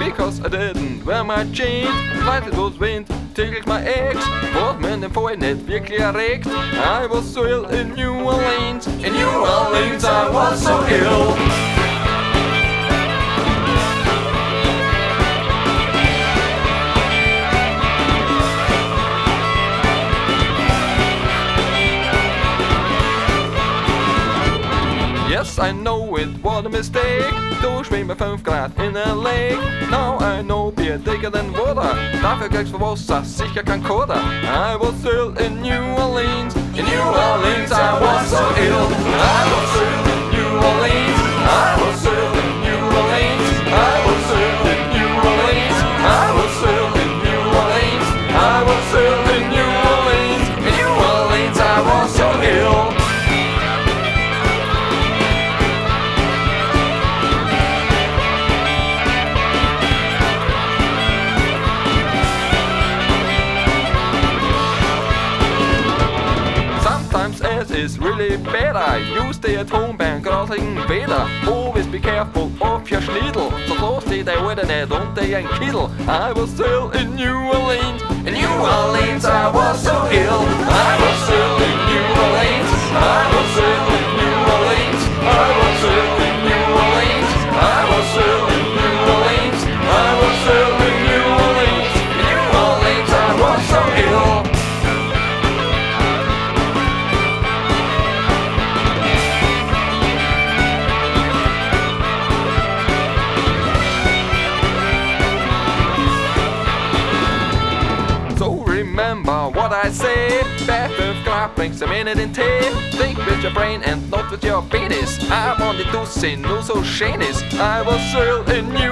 because I didn't wear my jeans. Right, it was wind, tickled my ex. Vores mænd får i net virkelig erregt. I was so ill in New Orleans. In New Orleans I was so ill. Yes, I know it was a mistake to swim med 5 grad in a lake. Now I know beer thicker than water. Dafür kriegst du was, das sicher kein Koda. I was ill in New Orleans. In New Orleans I was so ill. I was ill in New Orleans. I was ill in New Orleans. I was ill in New Orleans. I was ill in New Orleans. I was ill in New Orleans. In New Orleans I was so ill. As is really better. You stay at home and crossing better. Always be careful of your schniedel. So close they with a net on the young kittle. I was still in New Orleans. In New Orleans I was so ill. I was still in New Orleans. I was still in New Orleans. I was still in New Orleans. I was still in New Orleans. I was still in New Orleans. In New Orleans I was so ill. Remember what I say. Back with crap makes a minute in tape. Think with your brain and not with your penis. I wanted to say no so shanis. I was ill in New